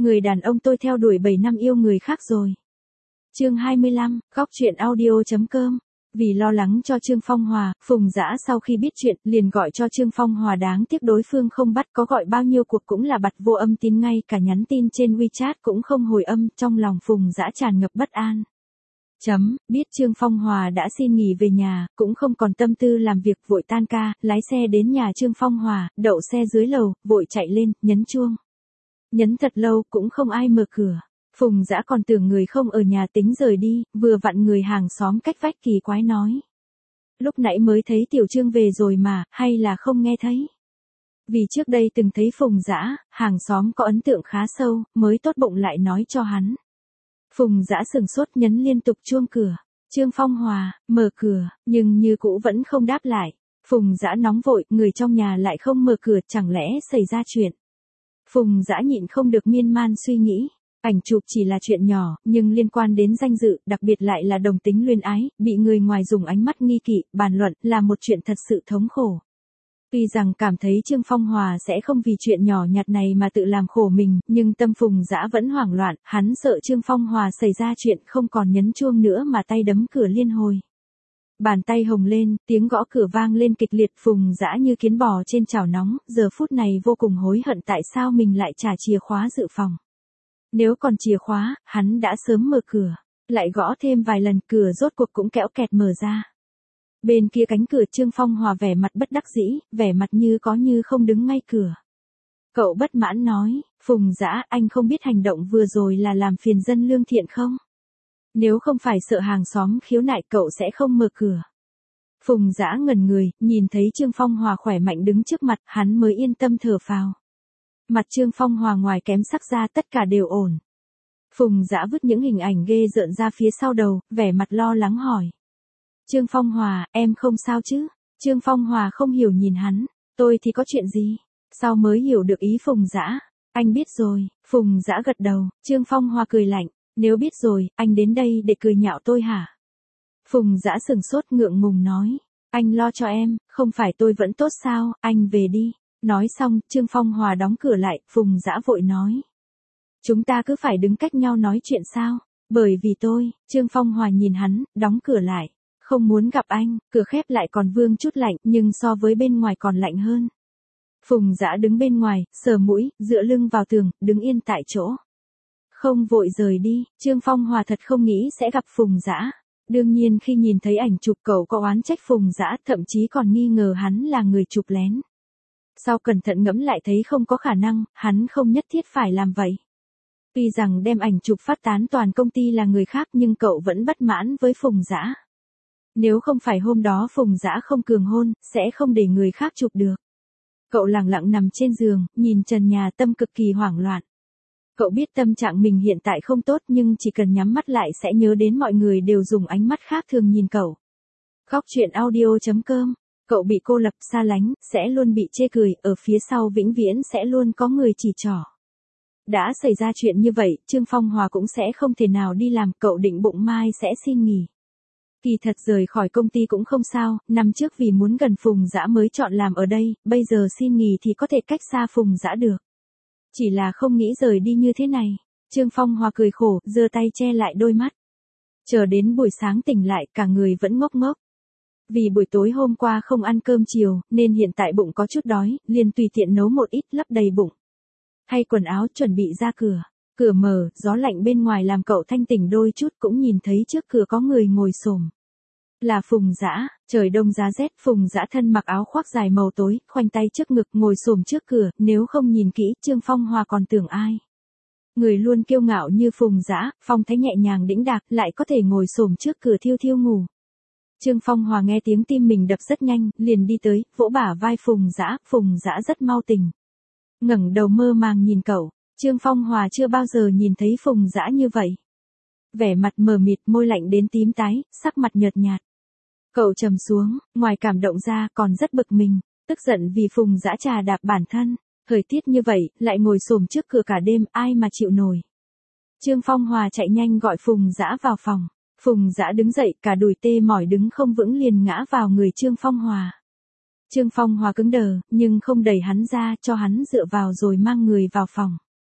Người đàn ông tôi theo đuổi 7 năm yêu người khác rồi. Chương 25, góc truyện audio.com. Vì lo lắng cho Trương Phong Hòa, Phùng Dã sau khi biết chuyện, liền gọi cho Trương Phong Hòa, đáng tiếc đối phương không bắt, có gọi bao nhiêu cuộc cũng là bặt vô âm tín, ngay cả nhắn tin trên WeChat cũng không hồi âm, trong lòng Phùng Dã tràn ngập bất an. Biết Trương Phong Hòa đã xin nghỉ về nhà, cũng không còn tâm tư làm việc, vội tan ca, lái xe đến nhà Trương Phong Hòa, đậu xe dưới lầu, vội chạy lên, nhấn chuông. Nhấn thật lâu cũng không ai mở cửa. Phùng Dã còn tưởng người không ở nhà tính rời đi, vừa vặn người hàng xóm cách vách kỳ quái nói. Lúc nãy mới thấy Tiểu Trương về rồi mà, hay là không nghe thấy? Vì trước đây từng thấy Phùng Dã, hàng xóm có ấn tượng khá sâu, mới tốt bụng lại nói cho hắn. Phùng Dã sừng sốt, nhấn liên tục chuông cửa. Trương Phong Hòa, mở cửa, nhưng như cũ vẫn không đáp lại. Phùng Dã nóng vội, người trong nhà lại không mở cửa, chẳng lẽ xảy ra chuyện. Phùng Dã nhịn không được miên man suy nghĩ. Ảnh chụp chỉ là chuyện nhỏ, nhưng liên quan đến danh dự, đặc biệt lại là đồng tính luyến ái, bị người ngoài dùng ánh mắt nghi kỵ, bàn luận, là một chuyện thật sự thống khổ. Tuy rằng cảm thấy Trương Phong Hòa sẽ không vì chuyện nhỏ nhặt này mà tự làm khổ mình, nhưng tâm Phùng Dã vẫn hoảng loạn, hắn sợ Trương Phong Hòa xảy ra chuyện, không còn nhấn chuông nữa mà tay đấm cửa liên hồi. Bàn tay hồng lên, tiếng gõ cửa vang lên kịch liệt, Phùng Dã như kiến bò trên chảo nóng, giờ phút này vô cùng hối hận tại sao mình lại trả chìa khóa dự phòng. Nếu còn chìa khóa, hắn đã sớm mở cửa. Lại gõ thêm vài lần, cửa rốt cuộc cũng kẽo kẹt mở ra. Bên kia cánh cửa Trương Phong Hòa vẻ mặt bất đắc dĩ, vẻ mặt như có như không đứng ngay cửa. Cậu bất mãn nói, Phùng Dã, anh không biết hành động vừa rồi là làm phiền dân lương thiện không? Nếu không phải sợ hàng xóm khiếu nại cậu sẽ không mở cửa. Phùng Dã ngẩn người, nhìn thấy Trương Phong Hòa khỏe mạnh đứng trước mặt, hắn mới yên tâm thở phào. Mặt Trương Phong Hòa ngoài kém sắc ra tất cả đều ổn. Phùng Dã vứt những hình ảnh ghê rợn ra phía sau đầu, vẻ mặt lo lắng hỏi. Trương Phong Hòa, em không sao chứ? Trương Phong Hòa không hiểu nhìn hắn, tôi thì có chuyện gì? Sau mới hiểu được ý Phùng Dã. Anh biết rồi, Phùng Dã gật đầu, Trương Phong Hòa cười lạnh, nếu biết rồi, anh đến đây để cười nhạo tôi hả? Phùng Dã sừng sốt ngượng ngùng nói, anh lo cho em, không phải tôi vẫn tốt sao, anh về đi. Nói xong, Trương Phong Hòa đóng cửa lại, Phùng Dã vội nói. Chúng ta cứ phải đứng cách nhau nói chuyện sao? Bởi vì tôi, Trương Phong Hòa nhìn hắn, đóng cửa lại. Không muốn gặp anh, cửa khép lại còn vương chút lạnh, nhưng so với bên ngoài còn lạnh hơn. Phùng Dã đứng bên ngoài, sờ mũi, dựa lưng vào tường, đứng yên tại chỗ. Không vội rời đi, Trương Phong Hòa thật không nghĩ sẽ gặp Phùng Dã. Đương nhiên khi nhìn thấy ảnh chụp cậu có oán trách Phùng Dã, thậm chí còn nghi ngờ hắn là người chụp lén. Sau cẩn thận ngẫm lại thấy không có khả năng, hắn không nhất thiết phải làm vậy. Tuy rằng đem ảnh chụp phát tán toàn công ty là người khác nhưng cậu vẫn bất mãn với Phùng Dã. Nếu không phải hôm đó Phùng Dã không cường hôn, sẽ không để người khác chụp được. Cậu lặng lặng nằm trên giường, nhìn trần nhà, tâm cực kỳ hoảng loạn. Cậu biết tâm trạng mình hiện tại không tốt nhưng chỉ cần nhắm mắt lại sẽ nhớ đến mọi người đều dùng ánh mắt khác thường nhìn cậu. Góc truyện audio.com. Cậu bị cô lập, xa lánh, sẽ luôn bị chê cười, ở phía sau vĩnh viễn sẽ luôn có người chỉ trỏ. Đã xảy ra chuyện như vậy, Trương Phong Hòa cũng sẽ không thể nào đi làm, cậu định bụng mai sẽ xin nghỉ. Kỳ thật rời khỏi công ty cũng không sao, năm trước vì muốn gần Phùng Dã mới chọn làm ở đây, bây giờ xin nghỉ thì có thể cách xa Phùng Dã được. Chỉ là không nghĩ rời đi như thế này. Trương Phong Hòa cười khổ, giơ tay che lại đôi mắt. Chờ đến buổi sáng tỉnh lại, cả người vẫn ngốc ngốc. Vì buổi tối hôm qua không ăn cơm chiều, nên hiện tại bụng có chút đói, liền tùy tiện nấu một ít lấp đầy bụng. Thay quần áo chuẩn bị ra cửa. Cửa mở, gió lạnh bên ngoài làm cậu thanh tỉnh đôi chút, cũng nhìn thấy trước cửa có người ngồi xổm. Là Phùng Dã, trời đông giá rét, Phùng Dã thân mặc áo khoác dài màu tối, khoanh tay trước ngực ngồi xổm trước cửa, nếu không nhìn kỹ, Trương Phong Hòa còn tưởng ai. Người luôn kiêu ngạo như Phùng Dã, phong thái nhẹ nhàng đĩnh đạc, lại có thể ngồi xổm trước cửa thiêu thiêu ngủ. Trương Phong Hòa nghe tiếng tim mình đập rất nhanh, liền đi tới, vỗ bả vai Phùng Dã rất mau tỉnh. Ngẩng đầu mơ màng nhìn cậu, Trương Phong Hòa chưa bao giờ nhìn thấy Phùng Dã như vậy. Vẻ mặt mờ mịt, môi lạnh đến tím tái, sắc mặt nhợt nhạt. Cậu trầm xuống, ngoài cảm động ra còn rất bực mình, tức giận vì Phùng Dã trà đạp bản thân. Thời tiết như vậy, lại ngồi xổm trước cửa cả đêm, ai mà chịu nổi. Trương Phong Hòa chạy nhanh gọi Phùng Dã vào phòng. Phùng Dã đứng dậy, cả đùi tê mỏi đứng không vững liền ngã vào người Trương Phong Hòa. Trương Phong Hòa cứng đờ, nhưng không đẩy hắn ra, cho hắn dựa vào rồi mang người vào phòng.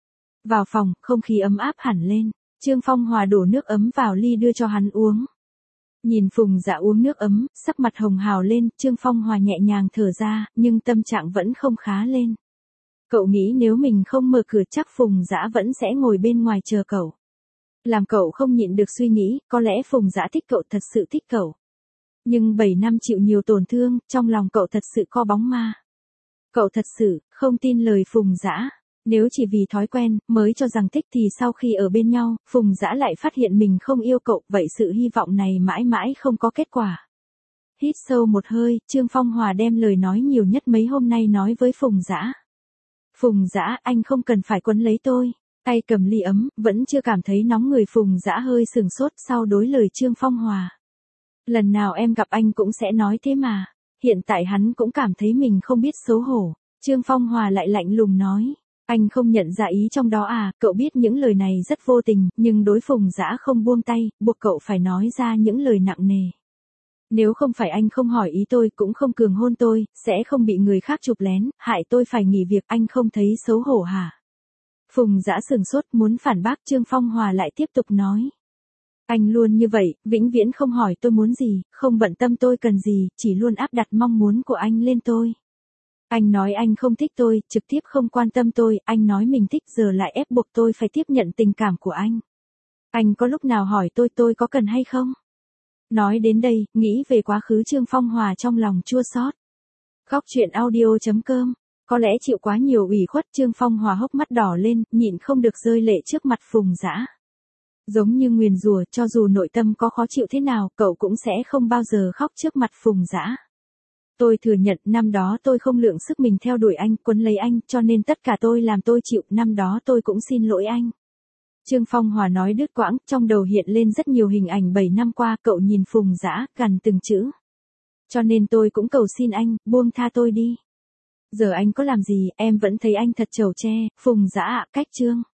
Vào phòng, không khí ấm áp hẳn lên. Trương Phong Hòa đổ nước ấm vào ly đưa cho hắn uống. Nhìn Phùng Dã uống nước ấm, sắc mặt hồng hào lên, Trương Phong Hòa nhẹ nhàng thở ra, nhưng tâm trạng vẫn không khá lên. Cậu nghĩ nếu mình không mở cửa chắc Phùng Dã vẫn sẽ ngồi bên ngoài chờ cậu. Làm cậu không nhịn được suy nghĩ, có lẽ Phùng Dã thích cậu, thật sự thích cậu. Nhưng 7 năm chịu nhiều tổn thương, trong lòng cậu thật sự có bóng ma. Cậu thật sự không tin lời Phùng Dã. Nếu chỉ vì thói quen, mới cho rằng thích thì sau khi ở bên nhau, Phùng Dã lại phát hiện mình không yêu cậu, vậy sự hy vọng này mãi mãi không có kết quả. Hít sâu một hơi, Trương Phong Hòa đem lời nói nhiều nhất mấy hôm nay nói với Phùng Dã. Phùng Dã, anh không cần phải quấn lấy tôi. Tay cầm ly ấm, vẫn chưa cảm thấy nóng người. Phùng Dã hơi sừng sốt sau đối lời Trương Phong Hòa. Lần nào em gặp anh cũng sẽ nói thế mà. Hiện tại hắn cũng cảm thấy mình không biết xấu hổ. Trương Phong Hòa lại lạnh lùng nói. Anh không nhận ra ý trong đó à, cậu biết những lời này rất vô tình, nhưng đối Phùng Dã không buông tay, buộc cậu phải nói ra những lời nặng nề. Nếu không phải anh không hỏi ý tôi, cũng không cường hôn tôi, sẽ không bị người khác chụp lén, hại tôi phải nghỉ việc, anh không thấy xấu hổ hả? Phùng Dã sừng sốt muốn phản bác, Trương Phong Hòa lại tiếp tục nói. Anh luôn như vậy, vĩnh viễn không hỏi tôi muốn gì, không bận tâm tôi cần gì, chỉ luôn áp đặt mong muốn của anh lên tôi. Anh nói anh không thích tôi, trực tiếp không quan tâm tôi, anh nói mình thích giờ lại ép buộc tôi phải tiếp nhận tình cảm của anh. Anh có lúc nào hỏi tôi có cần hay không? Nói đến đây, nghĩ về quá khứ Trương Phong Hòa trong lòng chua xót. Góc truyện audio.com. Có lẽ chịu quá nhiều ủy khuất, Trương Phong Hòa hốc mắt đỏ lên, nhịn không được rơi lệ trước mặt Phùng Dã. Giống như nguyền rủa, cho dù nội tâm có khó chịu thế nào, cậu cũng sẽ không bao giờ khóc trước mặt Phùng Dã. Tôi thừa nhận năm đó tôi không lượng sức mình theo đuổi anh, quấn lấy anh, cho nên tất cả tôi làm tôi chịu, năm đó tôi cũng xin lỗi anh. Trương Phong Hòa nói đứt quãng, trong đầu hiện lên rất nhiều hình ảnh 7 năm qua, cậu nhìn Phùng Dã, gằn từng chữ. Cho nên tôi cũng cầu xin anh, buông tha tôi đi. Giờ anh có làm gì, em vẫn thấy anh thật trầu tre. Phùng Dã ạ, cách Trương